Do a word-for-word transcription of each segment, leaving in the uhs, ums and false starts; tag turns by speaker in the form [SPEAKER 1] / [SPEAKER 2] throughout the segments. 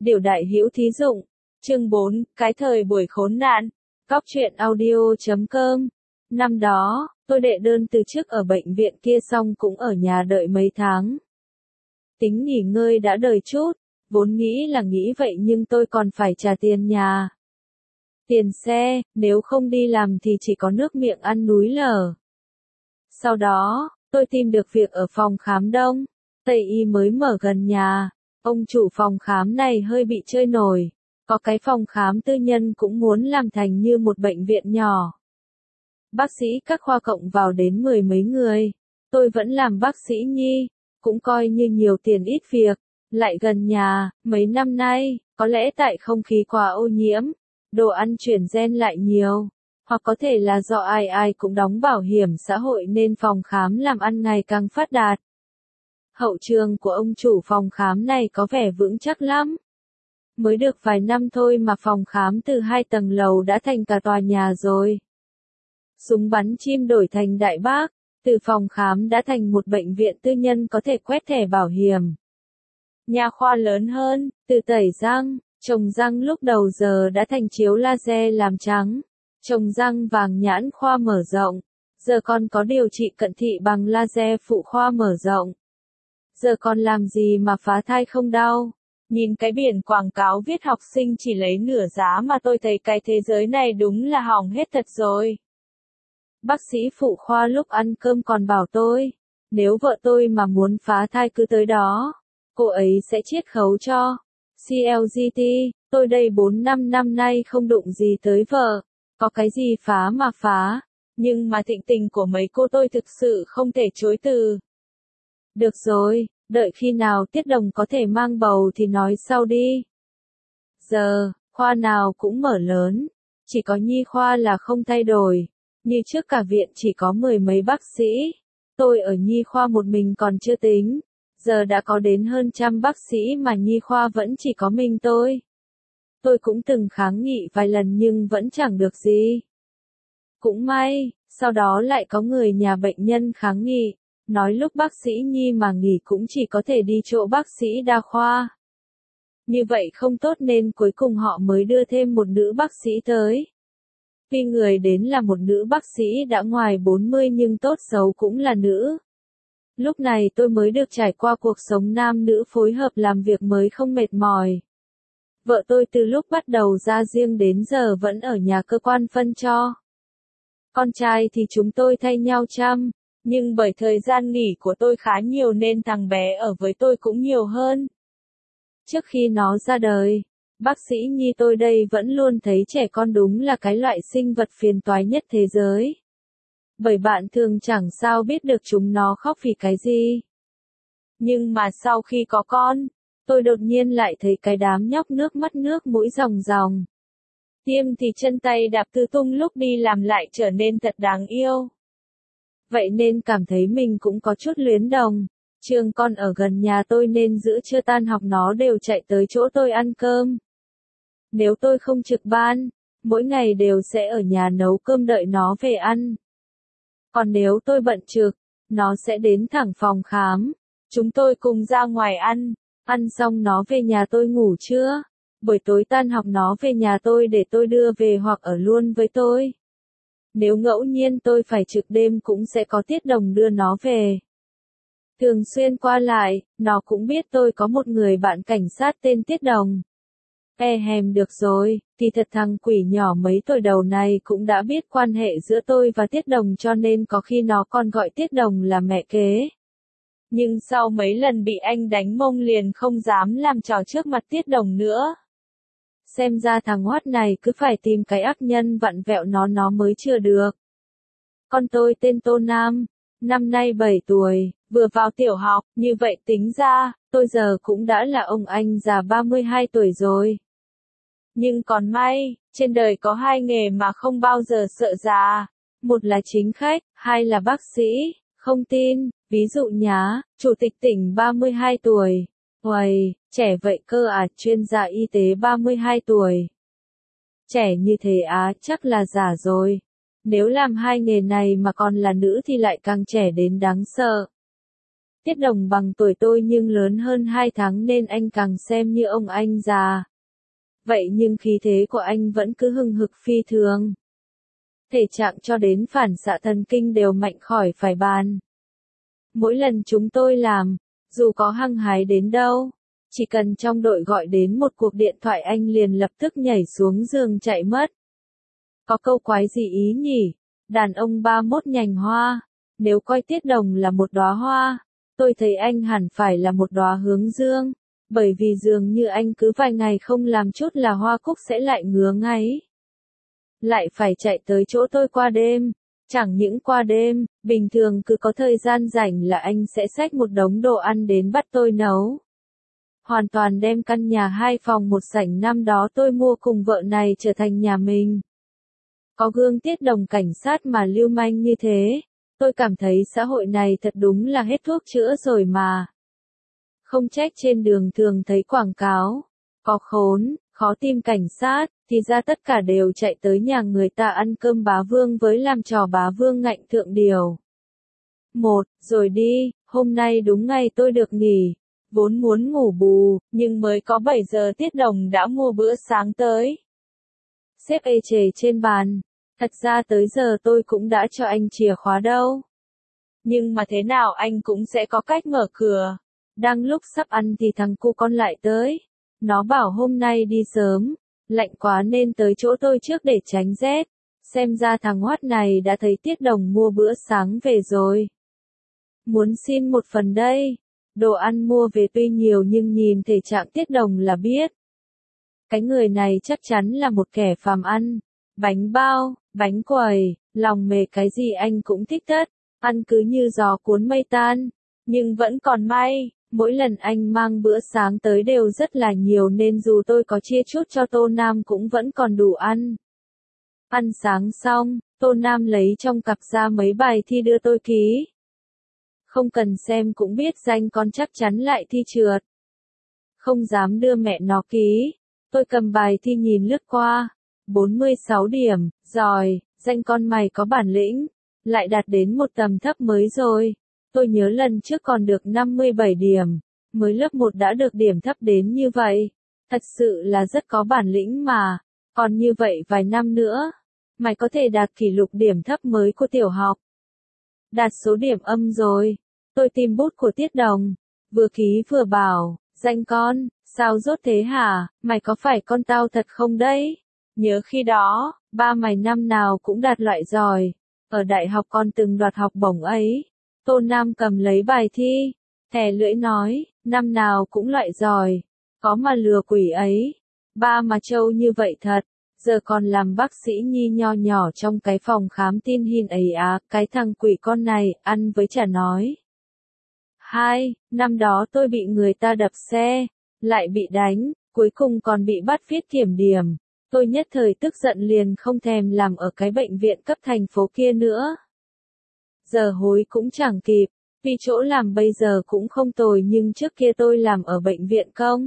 [SPEAKER 1] Điều đại hữu thí dụng. Chương bốn, cái thời buổi khốn nạn. Cóc truyện audio chấm com. Năm đó, tôi đệ đơn từ chức ở bệnh viện kia xong cũng ở nhà đợi mấy tháng. Tính nghỉ ngơi đã đời chút, vốn nghĩ là nghĩ vậy nhưng tôi còn phải trả tiền nhà. Tiền xe, nếu không đi làm thì chỉ có nước miệng ăn núi lở. Sau đó, tôi tìm được việc ở phòng khám Đông Tây Y mới mở gần nhà. Ông chủ phòng khám này hơi bị chơi nổi, có cái phòng khám tư nhân cũng muốn làm thành như một bệnh viện nhỏ. Bác sĩ các khoa cộng vào đến mười mấy người, tôi vẫn làm bác sĩ nhi, cũng coi như nhiều tiền ít việc, lại gần nhà, mấy năm nay, có lẽ tại không khí quá ô nhiễm, đồ ăn chuyển gen lại nhiều, hoặc có thể là do ai ai cũng đóng bảo hiểm xã hội nên phòng khám làm ăn ngày càng phát đạt. Hậu trường của ông chủ phòng khám này có vẻ vững chắc lắm. Mới được vài năm thôi mà phòng khám từ hai tầng lầu đã thành cả tòa nhà rồi. Súng bắn chim đổi thành đại bác, từ phòng khám đã thành một bệnh viện tư nhân có thể quét thẻ bảo hiểm. Nha khoa lớn hơn, từ tẩy răng, trồng răng lúc đầu giờ đã thành chiếu laser làm trắng, trồng răng vàng nhãn khoa mở rộng, giờ còn có điều trị cận thị bằng laser phụ khoa mở rộng. Giờ còn làm gì mà phá thai không đau. Nhìn cái biển quảng cáo viết học sinh chỉ lấy nửa giá mà tôi thấy cái thế giới này đúng là hỏng hết thật rồi. Bác sĩ phụ khoa lúc ăn cơm còn bảo tôi, nếu vợ tôi mà muốn phá thai cứ tới đó, cô ấy sẽ chiết khấu cho. xê lờ giê tê, tôi đây bốn năm năm nay không đụng gì tới vợ, có cái gì phá mà phá, nhưng mà thịnh tình của mấy cô tôi thực sự không thể chối từ. Được rồi, đợi khi nào Tiết Đồng có thể mang bầu thì nói sau đi. Giờ, khoa nào cũng mở lớn, chỉ có nhi khoa là không thay đổi. Như trước cả viện chỉ có mười mấy bác sĩ, tôi ở nhi khoa một mình còn chưa tính, giờ đã có đến hơn trăm bác sĩ mà nhi khoa vẫn chỉ có mình tôi. Tôi cũng từng kháng nghị vài lần nhưng vẫn chẳng được gì. Cũng may, sau đó lại có người nhà bệnh nhân kháng nghị, nói lúc bác sĩ nhi mà nghỉ cũng chỉ có thể đi chỗ bác sĩ đa khoa. Như vậy không tốt nên cuối cùng họ mới đưa thêm một nữ bác sĩ tới. Tuy người đến là một nữ bác sĩ đã ngoài bốn mươi nhưng tốt xấu cũng là nữ. Lúc này tôi mới được trải qua cuộc sống nam nữ phối hợp làm việc mới không mệt mỏi. Vợ tôi từ lúc bắt đầu ra riêng đến giờ vẫn ở nhà cơ quan phân cho. Con trai thì chúng tôi thay nhau chăm, nhưng bởi thời gian nghỉ của tôi khá nhiều nên thằng bé ở với tôi cũng nhiều hơn. Trước khi nó ra đời, bác sĩ nhi tôi đây vẫn luôn thấy trẻ con đúng là cái loại sinh vật phiền toái nhất thế giới. Bởi bạn thường chẳng sao biết được chúng nó khóc vì cái gì. Nhưng mà sau khi có con, tôi đột nhiên lại thấy cái đám nhóc nước mắt nước mũi ròng ròng. Tiêm thì chân tay đạp tứ tung lúc đi làm lại trở nên thật đáng yêu. Vậy nên cảm thấy mình cũng có chút luyến đồng. Trường con ở gần nhà tôi nên giữa trưa tan học nó đều chạy tới chỗ tôi ăn cơm. Nếu tôi không trực ban, mỗi ngày đều sẽ ở nhà nấu cơm đợi nó về ăn. Còn nếu tôi bận trực, nó sẽ đến thẳng phòng khám. Chúng tôi cùng ra ngoài ăn, ăn xong nó về nhà tôi ngủ trưa. Buổi tối tan học nó về nhà tôi để tôi đưa về hoặc ở luôn với tôi. Nếu ngẫu nhiên tôi phải trực đêm cũng sẽ có Tiết Đồng đưa nó về. Thường xuyên qua lại, nó cũng biết tôi có một người bạn cảnh sát tên Tiết Đồng. E hèm được rồi, thì thật thằng quỷ nhỏ mấy tuổi đầu này cũng đã biết quan hệ giữa tôi và Tiết Đồng cho nên có khi nó còn gọi Tiết Đồng là mẹ kế. Nhưng sau mấy lần bị anh đánh mông liền không dám làm trò trước mặt Tiết Đồng nữa. Xem ra thằng hoắt này cứ phải tìm cái ác nhân vặn vẹo nó nó mới chừa được. Con tôi tên Tô Nam, năm nay bảy tuổi, vừa vào tiểu học, như vậy tính ra, tôi giờ cũng đã là ông anh già ba mươi hai tuổi rồi. Nhưng còn may, trên đời có hai nghề mà không bao giờ sợ già, một là chính khách, hai là bác sĩ, không tin, ví dụ nhá, chủ tịch tỉnh ba mươi hai tuổi. Uầy, trẻ vậy cơ à, chuyên gia y tế ba mươi hai tuổi. Trẻ như thế á, chắc là già rồi. Nếu làm hai nghề này mà còn là nữ thì lại càng trẻ đến đáng sợ. Tiết Đồng bằng tuổi tôi nhưng lớn hơn hai tháng nên anh càng xem như ông anh già. Vậy nhưng khí thế của anh vẫn cứ hừng hực phi thường. Thể trạng cho đến phản xạ thần kinh đều mạnh khỏi phải bàn. Mỗi lần chúng tôi làm, dù có hăng hái đến đâu, chỉ cần trong đội gọi đến một cuộc điện thoại anh liền lập tức nhảy xuống giường chạy mất. Có câu quái gì ý nhỉ? Đàn ông ba mốt nhành hoa, nếu coi Tiết Đồng là một đóa hoa, tôi thấy anh hẳn phải là một đóa hướng dương, bởi vì dường như anh cứ vài ngày không làm chút là hoa cúc sẽ lại ngứa ngáy. Lại phải chạy tới chỗ tôi qua đêm, chẳng những qua đêm, bình thường cứ có thời gian rảnh là anh sẽ xách một đống đồ ăn đến bắt tôi nấu. Hoàn toàn đem căn nhà hai phòng một sảnh năm đó tôi mua cùng vợ này trở thành nhà mình. Có gương Tiết Đồng cảnh sát mà lưu manh như thế, tôi cảm thấy xã hội này thật đúng là hết thuốc chữa rồi mà. Không trách trên đường thường thấy quảng cáo, có khốn, khó tìm cảnh sát, thì ra tất cả đều chạy tới nhà người ta ăn cơm bá vương với làm trò bá vương ngạnh thượng điều. Một, rồi đi, hôm nay đúng ngày tôi được nghỉ, vốn muốn ngủ bù, nhưng mới có bảy giờ Tiết Đồng đã mua bữa sáng tới. Xếp ê chề trên bàn, thật ra tới giờ tôi cũng đã cho anh chìa khóa đâu. Nhưng mà thế nào anh cũng sẽ có cách mở cửa. Đang lúc sắp ăn thì thằng cu con lại tới. Nó bảo hôm nay đi sớm, lạnh quá nên tới chỗ tôi trước để tránh rét. Xem ra thằng hoắt này đã thấy Tiết Đồng mua bữa sáng về rồi. Muốn xin một phần đây. Đồ ăn mua về tuy nhiều nhưng nhìn thể trạng Tiết Đồng là biết. Cái người này chắc chắn là một kẻ phàm ăn. Bánh bao, bánh quẩy, lòng mề cái gì anh cũng thích tất. Ăn cứ như gió cuốn mây tan. Nhưng vẫn còn may, mỗi lần anh mang bữa sáng tới đều rất là nhiều nên dù tôi có chia chút cho Tô Nam cũng vẫn còn đủ ăn. Ăn sáng xong, Tô Nam lấy trong cặp ra mấy bài thi đưa tôi ký. Không cần xem cũng biết danh con chắc chắn lại thi trượt. Không dám đưa mẹ nó ký. Tôi cầm bài thi nhìn lướt qua. bốn mươi sáu điểm, giỏi, danh con mày có bản lĩnh. Lại đạt đến một tầm thấp mới rồi. Tôi nhớ lần trước còn được năm mươi bảy điểm. Mới lớp một đã được điểm thấp đến như vậy. Thật sự là rất có bản lĩnh mà. Còn như vậy vài năm nữa, mày có thể đạt kỷ lục điểm thấp mới của tiểu học. Đạt số điểm âm rồi. Tôi tìm bút của Tiết Đồng. Vừa ký vừa bảo, danh con, sao rốt thế hả, mày có phải con tao thật không đấy? Nhớ khi đó, ba mày năm nào cũng đạt loại giỏi. Ở đại học con từng đoạt học bổng ấy. Tô Nam cầm lấy bài thi. Thè lưỡi nói, năm nào cũng loại giỏi. Có mà lừa quỷ ấy. Ba mà trâu như vậy thật. Giờ còn làm bác sĩ nhi nho nhỏ trong cái phòng khám tin hin ấy á, cái thằng quỷ con này, ăn với chả nói. Hai, năm đó tôi bị người ta đập xe, lại bị đánh, cuối cùng còn bị bắt viết kiểm điểm. Tôi nhất thời tức giận liền không thèm làm ở cái bệnh viện cấp thành phố kia nữa. Giờ hối cũng chẳng kịp, vì chỗ làm bây giờ cũng không tồi nhưng trước kia tôi làm ở bệnh viện công.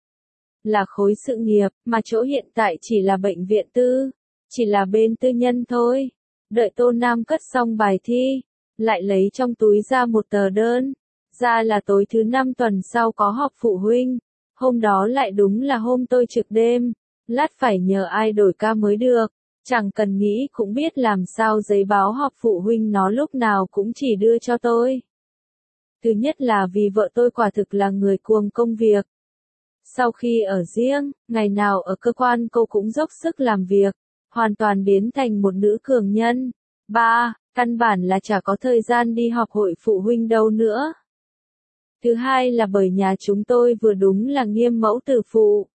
[SPEAKER 1] Là khối sự nghiệp, mà chỗ hiện tại chỉ là bệnh viện tư, chỉ là bên tư nhân thôi. Đợi Tô Nam cất xong bài thi, lại lấy trong túi ra một tờ đơn. Ra là tối thứ năm tuần sau có họp phụ huynh, hôm đó lại đúng là hôm tôi trực đêm, lát phải nhờ ai đổi ca mới được, chẳng cần nghĩ cũng biết làm sao giấy báo họp phụ huynh nó lúc nào cũng chỉ đưa cho tôi. Thứ nhất là vì vợ tôi quả thực là người cuồng công việc. Sau khi ở riêng, ngày nào ở cơ quan cô cũng dốc sức làm việc, hoàn toàn biến thành một nữ cường nhân. Ba, căn bản là chả có thời gian đi họp hội phụ huynh đâu nữa. Thứ hai là bởi nhà chúng tôi vừa đúng là nghiêm mẫu từ phụ.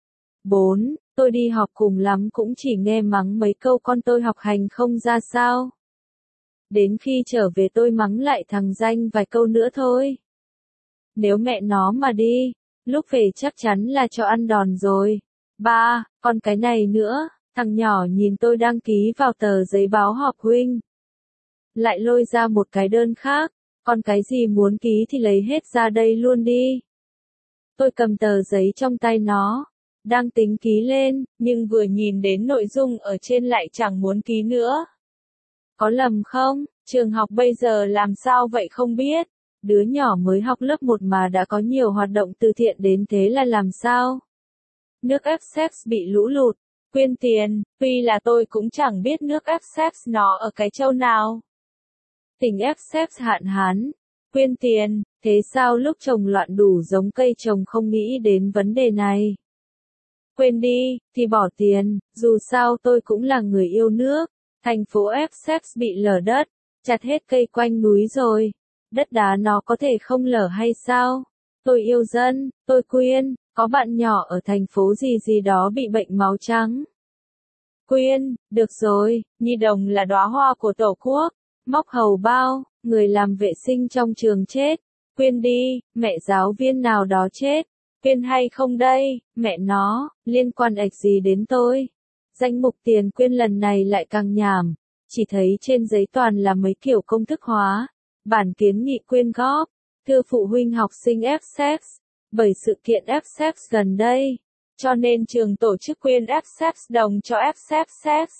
[SPEAKER 1] Bốn, tôi đi học cùng lắm cũng chỉ nghe mắng mấy câu con tôi học hành không ra sao. Đến khi trở về tôi mắng lại thằng danh vài câu nữa thôi. Nếu mẹ nó mà đi, lúc về chắc chắn là cho ăn đòn rồi. Ba, còn cái này nữa, thằng nhỏ nhìn tôi đăng ký vào tờ giấy báo họp huynh. Lại lôi ra một cái đơn khác, còn cái gì muốn ký thì lấy hết ra đây luôn đi. Tôi cầm tờ giấy trong tay nó, đang tính ký lên, nhưng vừa nhìn đến nội dung ở trên lại chẳng muốn ký nữa. Có lầm không, trường học bây giờ làm sao vậy không biết, Đứa nhỏ mới học lớp một mà đã có nhiều hoạt động từ thiện đến thế là làm sao? Nước Essex bị lũ lụt, quyên tiền, tuy là tôi cũng chẳng biết nước Essex nó ở cái châu nào. Tỉnh Essex hạn hán, quyên tiền, thế sao lúc trồng loạn đủ giống cây trồng không nghĩ đến vấn đề này? Quên đi, thì bỏ tiền, dù sao tôi cũng là người yêu nước. Thành phố Essex bị lở đất, chặt hết cây quanh núi rồi. Đất đá nó có thể không lở hay sao? Tôi yêu dân, tôi quyên, có bạn nhỏ ở thành phố gì gì đó bị bệnh máu trắng. Quyên, được rồi, nhi đồng là đóa hoa của Tổ quốc, móc hầu bao, người làm vệ sinh trong trường chết. Quyên đi, mẹ giáo viên nào đó chết. Quyên hay không đây, mẹ nó, liên quan ệch gì đến tôi? Danh mục tiền quyên lần này lại càng nhảm, chỉ thấy trên giấy toàn là mấy kiểu công thức hóa, bản kiến nghị quyên góp, thư phụ huynh học sinh Essex, bởi sự kiện Essex gần đây, cho nên trường tổ chức quyên Essex đồng cho Essex.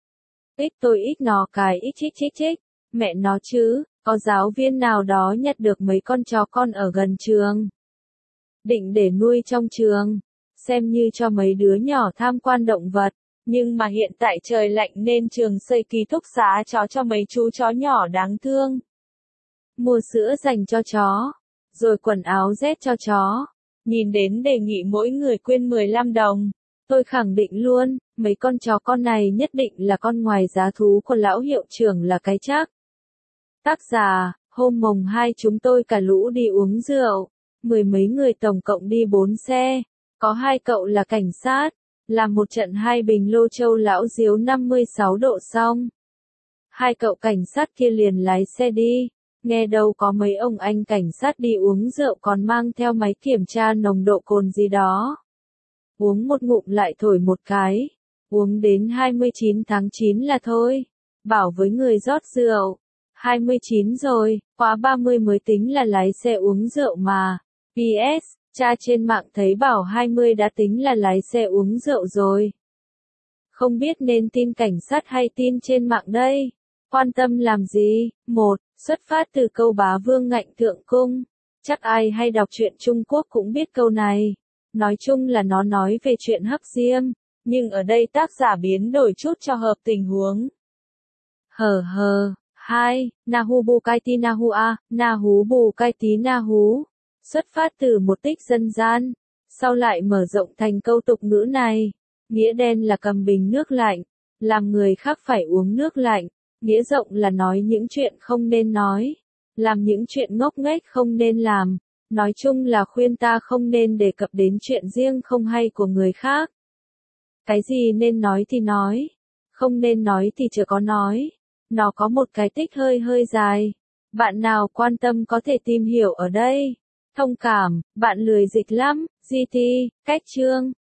[SPEAKER 1] Ít tôi ít nó cái ít chích chích chích, mẹ nó chứ, có giáo viên nào đó nhặt được mấy con chó con ở gần trường. Định để nuôi trong trường, xem như cho mấy đứa nhỏ tham quan động vật. Nhưng mà hiện tại trời lạnh nên trường xây ký túc xá chó cho mấy chú chó nhỏ đáng thương. Mua sữa dành cho chó, rồi quần áo rét cho chó. Nhìn đến đề nghị mỗi người quyên mười lăm đồng. Tôi khẳng định luôn, mấy con chó con này nhất định là con ngoài giá thú của lão hiệu trưởng là cái chắc. Tác giả, hôm mồng hai chúng tôi cả lũ đi uống rượu. Mười mấy người tổng cộng đi bốn xe. Có hai cậu là cảnh sát. Làm một trận hai bình lô châu lão diếu năm mươi sáu độ xong. Hai cậu cảnh sát kia liền lái xe đi. Nghe đâu có mấy ông anh cảnh sát đi uống rượu còn mang theo máy kiểm tra nồng độ cồn gì đó. Uống một ngụm lại thổi một cái. Uống đến hai mươi chín tháng chín là thôi. Bảo với người rót rượu. hai mươi chín rồi, quá ba mươi mới tính là lái xe uống rượu mà. pê ét, cha trên mạng thấy bảo hai mươi đã tính là lái xe uống rượu rồi. Không biết nên tin cảnh sát hay tin trên mạng đây. Quan tâm làm gì? Một, xuất phát từ câu bá vương ngạnh thượng cung. Chắc ai hay đọc truyện Trung Quốc cũng biết câu này. Nói chung là nó nói về chuyện hấp diêm, nhưng ở đây tác giả biến đổi chút cho hợp tình huống. Hờ hờ. Hai, Nahu bu kai ti nahu a, Nahu bu kai tí Nahu. Xuất phát từ một tích dân gian, sau lại mở rộng thành câu tục ngữ này. Nghĩa đen là cầm bình nước lạnh, làm người khác phải uống nước lạnh. Nghĩa rộng là nói những chuyện không nên nói, làm những chuyện ngốc nghếch không nên làm. Nói chung là khuyên ta không nên đề cập đến chuyện riêng không hay của người khác. Cái gì nên nói thì nói, không nên nói thì chớ có nói. Nó có một cái tích hơi hơi dài. Bạn nào quan tâm có thể tìm hiểu ở đây. Thông cảm, bạn lười dịch lắm, giê tê, cách chương.